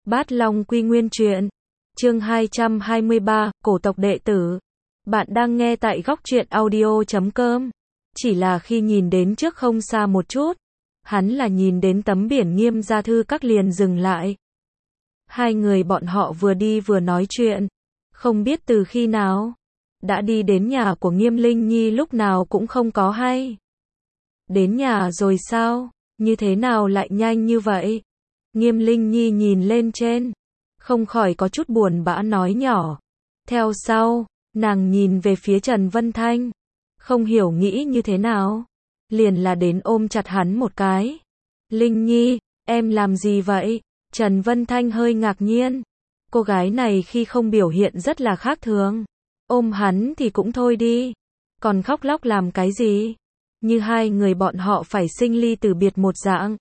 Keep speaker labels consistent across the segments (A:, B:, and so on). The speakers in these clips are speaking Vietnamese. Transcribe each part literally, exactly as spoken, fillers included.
A: Bát Long Quy Nguyên Truyện, chương hai trăm hai mươi ba, Cổ tộc đệ tử. Bạn đang nghe tại góc truyện audio chấm com. Chỉ là khi nhìn đến trước không xa một chút, hắn là nhìn đến tấm biển Nghiêm gia thư các liền dừng lại. Hai người bọn họ vừa đi vừa nói chuyện, không biết từ khi nào, đã đi đến nhà của Nghiêm Linh Nhi lúc nào cũng không có hay. Đến nhà rồi sao, như thế nào lại nhanh như vậy? Nghiêm Linh Nhi nhìn lên trên, không khỏi có chút buồn bã nói nhỏ. Theo sau, nàng nhìn về phía Trần Vân Thanh, không hiểu nghĩ như thế nào, liền là đến ôm chặt hắn một cái. Linh Nhi, em làm gì vậy? Trần Vân Thanh hơi ngạc nhiên, cô gái này khi không biểu hiện rất là khác thường. Ôm hắn thì cũng thôi đi, còn khóc lóc làm cái gì? Như hai người bọn họ phải sinh ly từ biệt một dạng.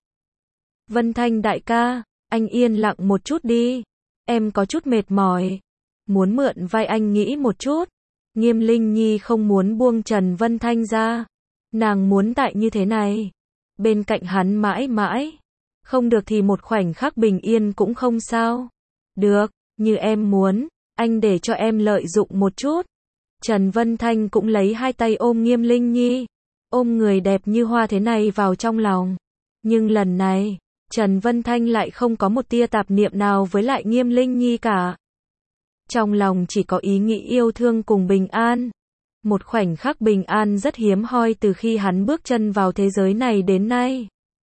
A: Vân Thanh đại ca, anh yên lặng một chút đi, em có chút mệt mỏi, muốn mượn vai anh nghĩ một chút. Nghiêm Linh Nhi không muốn buông Trần Vân Thanh ra, nàng muốn tại như thế này, bên cạnh hắn mãi mãi, không được thì một khoảnh khắc bình yên cũng không sao. Được, như em muốn, anh để cho em lợi dụng một chút. Trần Vân Thanh cũng lấy hai tay ôm Nghiêm Linh Nhi, ôm người đẹp như hoa thế này vào trong lòng. Nhưng lần này, Trần Vân Thanh lại không có một tia tạp niệm nào với lại Nghiêm Linh Nhi cả. Trong lòng chỉ có ý nghĩ yêu thương cùng bình an. Một khoảnh khắc bình an rất hiếm hoi từ khi hắn bước chân vào thế giới này đến nay.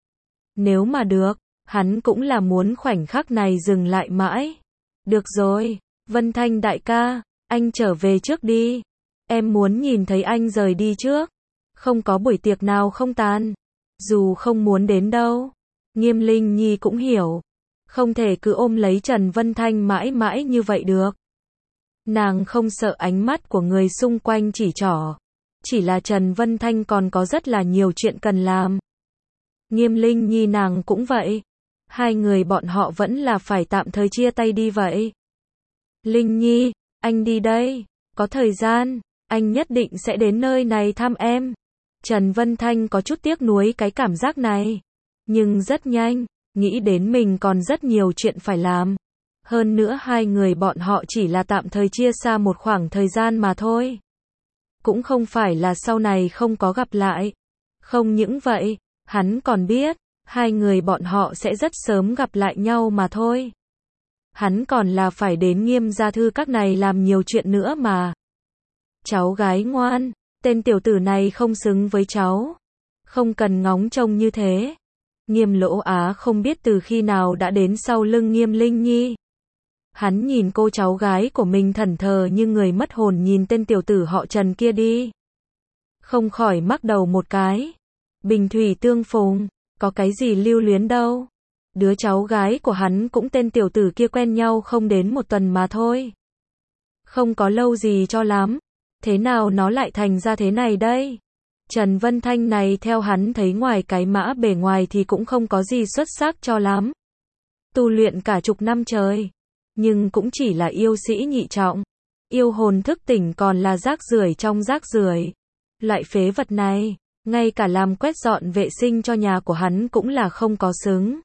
A: Nếu mà được, hắn cũng là muốn khoảnh khắc này dừng lại mãi. Được rồi, Vân Thanh đại ca, anh trở về trước đi. Em muốn nhìn thấy anh rời đi trước. Không có buổi tiệc nào không tàn. Dù không muốn đến đâu. Nghiêm Linh Nhi cũng hiểu, không thể cứ ôm lấy Trần Vân Thanh mãi mãi như vậy được. Nàng không sợ ánh mắt của người xung quanh chỉ trỏ, chỉ là Trần Vân Thanh còn có rất là nhiều chuyện cần làm. Nghiêm Linh Nhi nàng cũng vậy, hai người bọn họ vẫn là phải tạm thời chia tay đi vậy. Linh Nhi, anh đi đây, có thời gian, anh nhất định sẽ đến nơi này thăm em. Trần Vân Thanh có chút tiếc nuối cái cảm giác này. Nhưng rất nhanh, nghĩ đến mình còn rất nhiều chuyện phải làm. Hơn nữa hai người bọn họ chỉ là tạm thời chia xa một khoảng thời gian mà thôi. Cũng không phải là sau này không có gặp lại. Không những vậy, hắn còn biết, hai người bọn họ sẽ rất sớm gặp lại nhau mà thôi. Hắn còn là phải đến Nghiêm gia thư các này làm nhiều chuyện nữa mà. Cháu gái ngoan, tên tiểu tử này không xứng với cháu. Không cần ngóng trông như thế. Nghiêm Lỗ Á không biết từ khi nào đã đến sau lưng Nghiêm Linh Nhi. Hắn nhìn cô cháu gái của mình thẫn thờ như người mất hồn nhìn tên tiểu tử họ Trần kia đi. Không khỏi mắc đầu một cái. Bình thủy tương phùng, có cái gì lưu luyến đâu. Đứa cháu gái của hắn cũng tên tiểu tử kia quen nhau không đến một tuần mà thôi. Không có lâu gì cho lắm. Thế nào nó lại thành ra thế này đây? Trần Vân Thanh này theo hắn thấy ngoài cái mã bề ngoài thì cũng không có gì xuất sắc cho lắm. Tu luyện cả chục năm trời, nhưng cũng chỉ là yêu sĩ nhị trọng. Yêu hồn thức tỉnh còn là rác rưởi trong rác rưởi. Loại phế vật này, ngay cả làm quét dọn vệ sinh cho nhà của hắn cũng là không có xứng.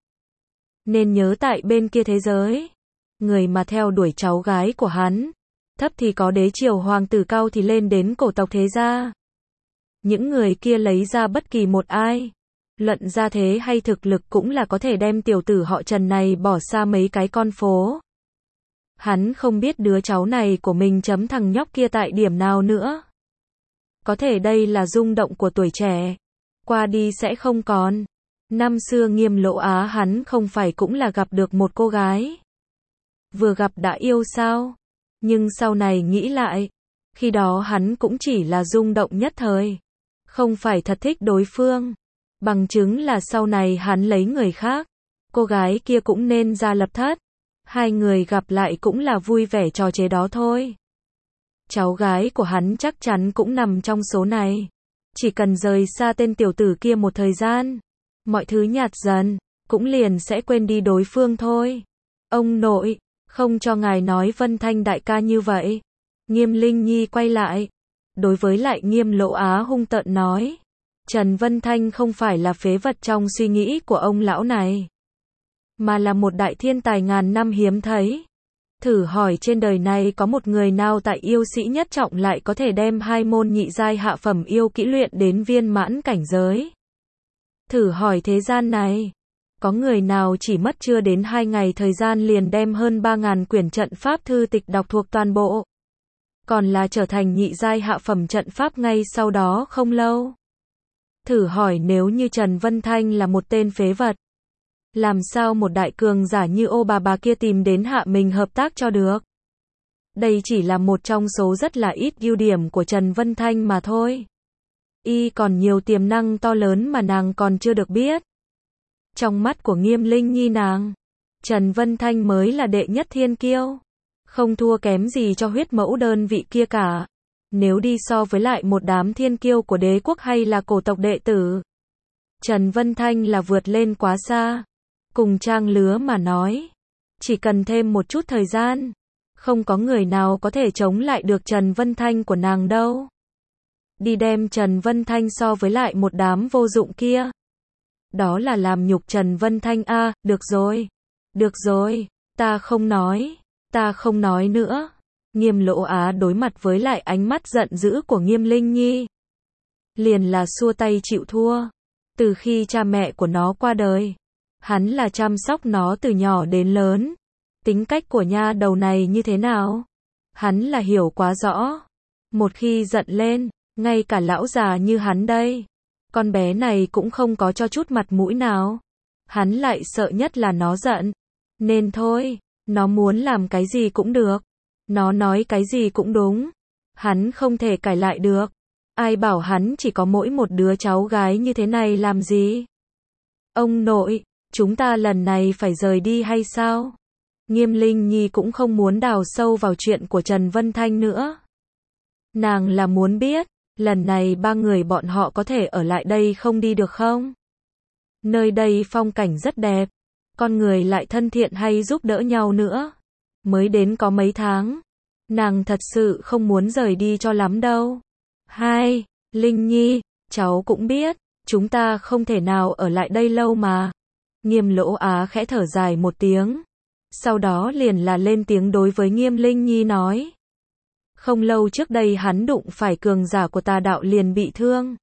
A: Nên nhớ tại bên kia thế giới, người mà theo đuổi cháu gái của hắn, thấp thì có đế triều hoàng tử, cao thì lên đến cổ tộc thế gia. Những người kia lấy ra bất kỳ một ai, luận ra thế hay thực lực cũng là có thể đem tiểu tử họ Trần này bỏ xa mấy cái con phố. Hắn không biết đứa cháu này của mình chấm thằng nhóc kia tại điểm nào nữa. Có thể đây là rung động của tuổi trẻ, qua đi sẽ không còn. Năm xưa Nghiêm Lỗ Á hắn không phải cũng là gặp được một cô gái. Vừa gặp đã yêu sao? Nhưng sau này nghĩ lại, khi đó hắn cũng chỉ là rung động nhất thời. Không phải thật thích đối phương. Bằng chứng là sau này hắn lấy người khác. Cô gái kia cũng nên ra lập thất. Hai người gặp lại cũng là vui vẻ trò chế đó thôi. Cháu gái của hắn chắc chắn cũng nằm trong số này. Chỉ cần rời xa tên tiểu tử kia một thời gian, mọi thứ nhạt dần, cũng liền sẽ quên đi đối phương thôi. Ông nội, không cho ngài nói Vân Thanh đại ca như vậy. Nghiêm Linh Nhi quay lại. Đối với lại Nghiêm Lỗ Á hung tợn nói. Trần Vân Thanh không phải là phế vật trong suy nghĩ của ông lão này. mà là một đại thiên tài ngàn năm hiếm thấy. Thử hỏi trên đời này có một người nào tại yêu sĩ nhất trọng lại có thể đem hai môn nhị giai hạ phẩm yêu kỹ luyện đến viên mãn cảnh giới. Thử hỏi thế gian này, có người nào chỉ mất chưa đến hai ngày thời gian liền đem hơn ba ngàn quyển trận pháp thư tịch đọc thuộc toàn bộ. Còn là trở thành nhị giai hạ phẩm trận pháp ngay sau đó không lâu. Thử hỏi nếu như Trần Vân Thanh là một tên phế vật, làm sao một đại cường giả như ô bà bà kia tìm đến hạ mình hợp tác cho được. Đây chỉ là một trong số rất là ít ưu điểm của Trần Vân Thanh mà thôi. Y còn nhiều tiềm năng to lớn mà nàng còn chưa được biết. Trong mắt của Nghiêm Linh Nhi nàng, Trần Vân Thanh mới là đệ nhất thiên kiêu. Không thua kém gì cho huyết mẫu đơn vị kia cả. Nếu đi so với lại một đám thiên kiêu của đế quốc hay là cổ tộc đệ tử, Trần Vân Thanh là vượt lên quá xa. Cùng trang lứa mà nói, chỉ cần thêm một chút thời gian, không có người nào có thể chống lại được Trần Vân Thanh của nàng đâu. Đi đem Trần Vân Thanh so với lại một đám vô dụng kia. Đó là làm nhục Trần Vân Thanh a, à, được rồi. Được rồi, ta không nói, ta không nói nữa. Nghiêm Lỗ Á đối mặt với lại ánh mắt giận dữ của Nghiêm Linh Nhi, liền là xua tay chịu thua. Từ khi cha mẹ của nó qua đời, hắn là chăm sóc nó từ nhỏ đến lớn. Tính cách của nha đầu này như thế nào, hắn là hiểu quá rõ. Một khi giận lên, ngay cả lão già như hắn đây, con bé này cũng không có cho chút mặt mũi nào. Hắn lại sợ nhất là nó giận. Nên thôi, nó muốn làm cái gì cũng được. Nó nói cái gì cũng đúng. Hắn không thể cãi lại được. Ai bảo hắn chỉ có mỗi một đứa cháu gái như thế này làm gì? Ông nội, chúng ta lần này phải rời đi hay sao? Nghiêm Linh Nhi cũng không muốn đào sâu vào chuyện của Trần Vân Thanh nữa. Nàng là muốn biết, lần này ba người bọn họ có thể ở lại đây không đi được không? Nơi đây phong cảnh rất đẹp, con người lại thân thiện hay giúp đỡ nhau nữa. Mới đến có mấy tháng, nàng thật sự không muốn rời đi cho lắm đâu. Hai, Linh Nhi, cháu cũng biết, chúng ta không thể nào ở lại đây lâu mà. Nghiêm Lỗ Á khẽ thở dài một tiếng, sau đó liền là lên tiếng đối với Nghiêm Linh Nhi nói. Không lâu trước đây hắn đụng phải cường giả của tà đạo liền bị thương.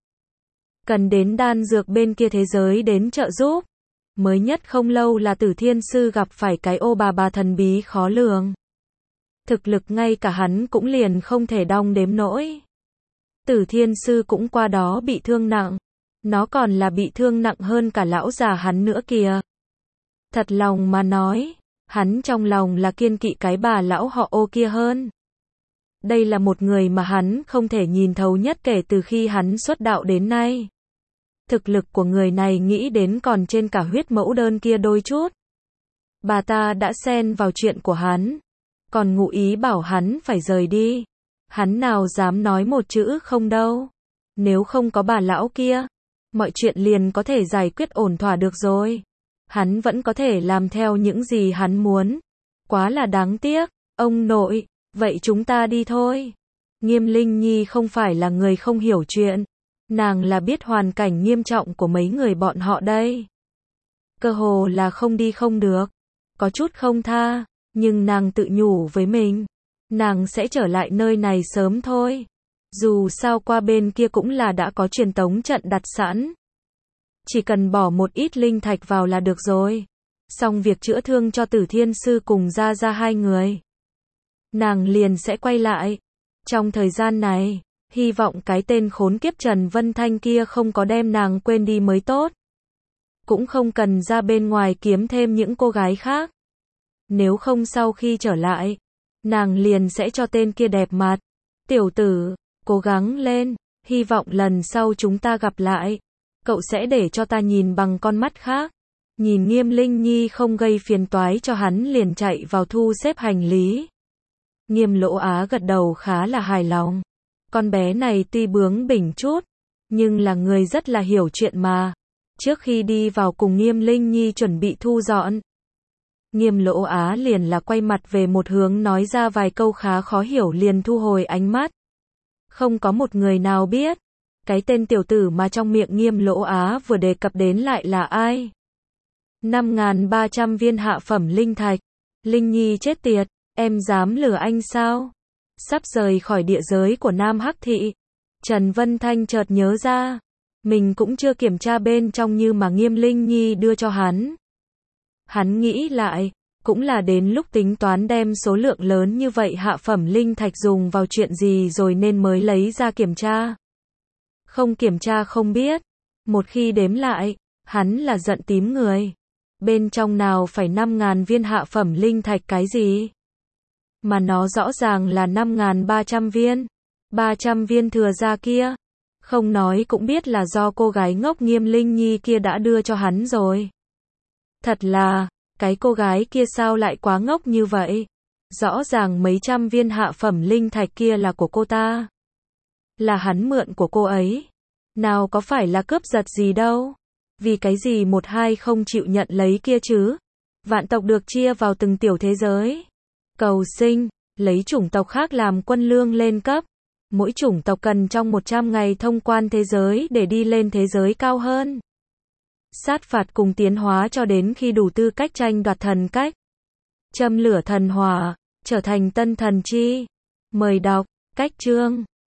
A: Cần đến đan dược bên kia thế giới đến trợ giúp. Mới nhất không lâu là Tử Thiên Sư gặp phải cái ô bà bà thần bí khó lường. Thực lực ngay cả hắn cũng liền không thể đong đếm nổi. Tử Thiên Sư cũng qua đó bị thương nặng. Nó còn là bị thương nặng hơn cả lão già hắn nữa kìa. Thật lòng mà nói, hắn trong lòng là kiên kỵ cái bà lão họ Ô kia hơn. Đây là một người mà hắn không thể nhìn thấu nhất kể từ khi hắn xuất đạo đến nay. Thực lực của người này nghĩ đến còn trên cả huyết mẫu đơn kia đôi chút. Bà ta đã xen vào chuyện của hắn, còn ngụ ý bảo hắn phải rời đi. Hắn nào dám nói một chữ không đâu. Nếu không có bà lão kia, mọi chuyện liền có thể giải quyết ổn thỏa được rồi. Hắn vẫn có thể làm theo những gì hắn muốn. Quá là đáng tiếc. Ông nội, vậy chúng ta đi thôi. Nghiêm Linh Nhi không phải là người không hiểu chuyện. Nàng là biết hoàn cảnh nghiêm trọng của mấy người bọn họ đây. Cơ hồ là không đi không được. Có chút không tha, nhưng nàng tự nhủ với mình. Nàng sẽ trở lại nơi này sớm thôi. Dù sao qua bên kia cũng là đã có truyền tống trận đặt sẵn. Chỉ cần bỏ một ít linh thạch vào là được rồi. Xong việc chữa thương cho Tử Thiên Sư cùng ra ra hai người, nàng liền sẽ quay lại. Trong thời gian này, hy vọng cái tên khốn kiếp Trần Vân Thanh kia không có đem nàng quên đi mới tốt. Cũng không cần ra bên ngoài kiếm thêm những cô gái khác. Nếu không sau khi trở lại, nàng liền sẽ cho tên kia đẹp mặt. Tiểu tử, cố gắng lên, hy vọng lần sau chúng ta gặp lại, cậu sẽ để cho ta nhìn bằng con mắt khác. Nhìn Nghiêm Linh Nhi không gây phiền toái cho hắn liền chạy vào thu xếp hành lý. Nghiêm Lỗ Á gật đầu khá là hài lòng. Con bé này tuy bướng bỉnh chút, nhưng là người rất là hiểu chuyện mà. Trước khi đi vào cùng Nghiêm Linh Nhi chuẩn bị thu dọn, Nghiêm Lỗ Á liền là quay mặt về một hướng nói ra vài câu khá khó hiểu liền thu hồi ánh mắt. Không có một người nào biết, cái tên tiểu tử mà trong miệng Nghiêm Lỗ Á vừa đề cập đến lại là ai. năm nghìn ba trăm viên hạ phẩm linh thạch. Linh Nhi chết tiệt, em dám lừa anh sao? Sắp rời khỏi địa giới của Nam Hắc Thị, Trần Vân Thanh chợt nhớ ra, mình cũng chưa kiểm tra bên trong như mà Nghiêm Linh Nhi đưa cho hắn. Hắn nghĩ lại, cũng là đến lúc tính toán đem số lượng lớn như vậy hạ phẩm linh thạch dùng vào chuyện gì rồi nên mới lấy ra kiểm tra. Không kiểm tra không biết, một khi đếm lại, hắn là giận tím người. Bên trong nào phải năm nghìn viên hạ phẩm linh thạch cái gì? Mà nó rõ ràng là năm nghìn ba trăm viên. ba trăm viên thừa ra kia. Không nói cũng biết là do cô gái ngốc Nghiêm Linh Nhi kia đã đưa cho hắn rồi. Thật là, cái cô gái kia sao lại quá ngốc như vậy? Rõ ràng mấy trăm viên hạ phẩm linh thạch kia là của cô ta. Là hắn mượn của cô ấy. Nào có phải là cướp giật gì đâu. Vì cái gì một hai không chịu nhận lấy kia chứ? Vạn tộc được chia vào từng tiểu thế giới. Cầu sinh, lấy chủng tộc khác làm quân lương lên cấp. Mỗi chủng tộc cần trong một trăm ngày thông quan thế giới để đi lên thế giới cao hơn. Sát phạt cùng tiến hóa cho đến khi đủ tư cách tranh đoạt thần cách. Châm lửa thần hỏa, trở thành tân thần chi. Mời đọc, cách chương.